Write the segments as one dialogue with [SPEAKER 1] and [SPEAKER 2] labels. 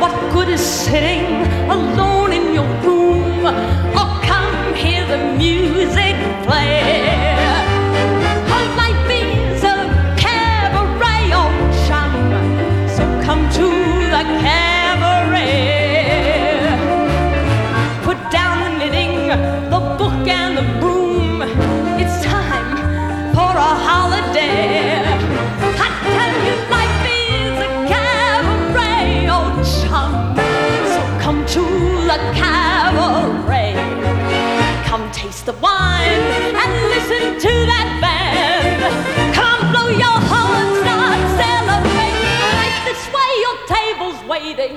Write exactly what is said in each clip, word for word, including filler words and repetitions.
[SPEAKER 1] What good is sitting alone in your room? Oh, come hear the music play. Oh, life is a cabaret, oh chum, so come to the cabaret. Put down the knitting, the book and the broom. It's time for a holiday. I tell you, life is a cabaret, oh chum, so come to the cabaret. Come taste the wine and listen to that band. Come blow your horn, start celebrating. Right this way, your table's waiting.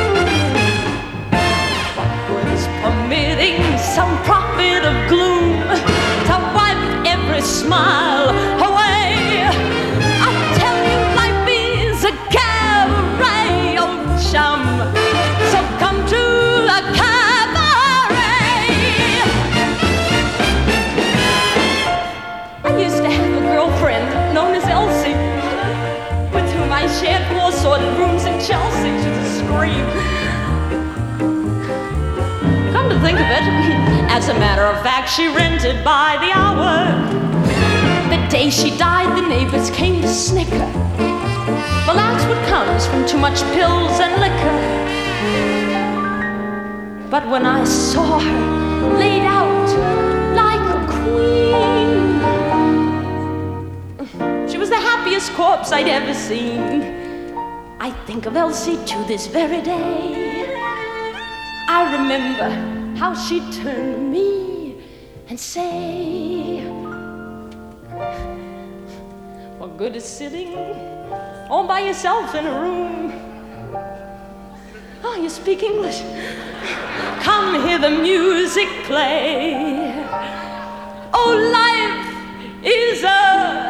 [SPEAKER 1] What good is permitting some prophet of gloom to wipe every smile away? I tell you, life is a cabaret, oh chum, so come to the cabaret. I used to have a girlfriend known as Elsie, with whom I shared four sorted rooms in Chelsea. She's a scream. Come to think of it, as a matter of fact, she rented by the hour. The day she died, the neighbors came to snicker. Well, that's what comes from too much pills and liquor. But when I saw her laid out like a queen, she was the happiest corpse I'd ever seen. I think of Elsie to this very day. I remember how she'd turn to me and say, what good is sitting all by yourself in a room? Oh, you speak English? Come hear the music play. Oh, life is a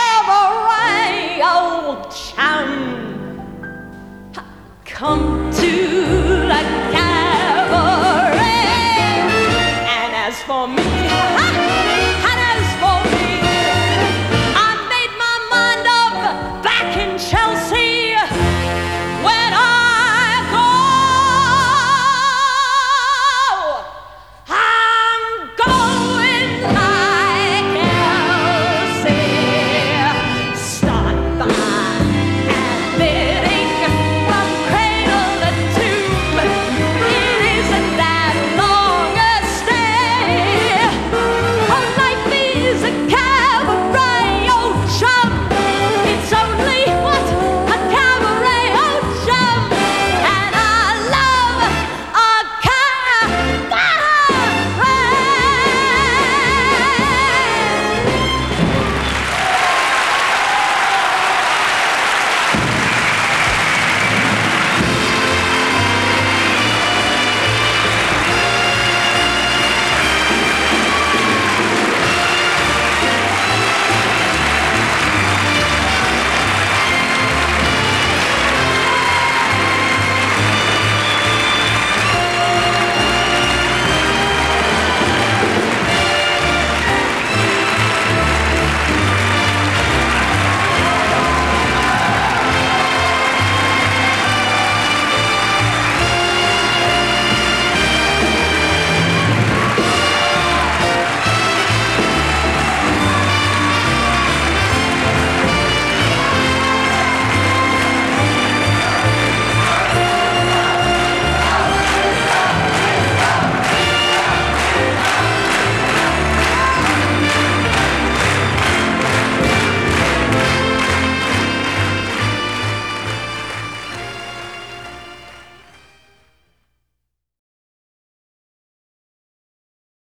[SPEAKER 1] cabaret, oh chum, come to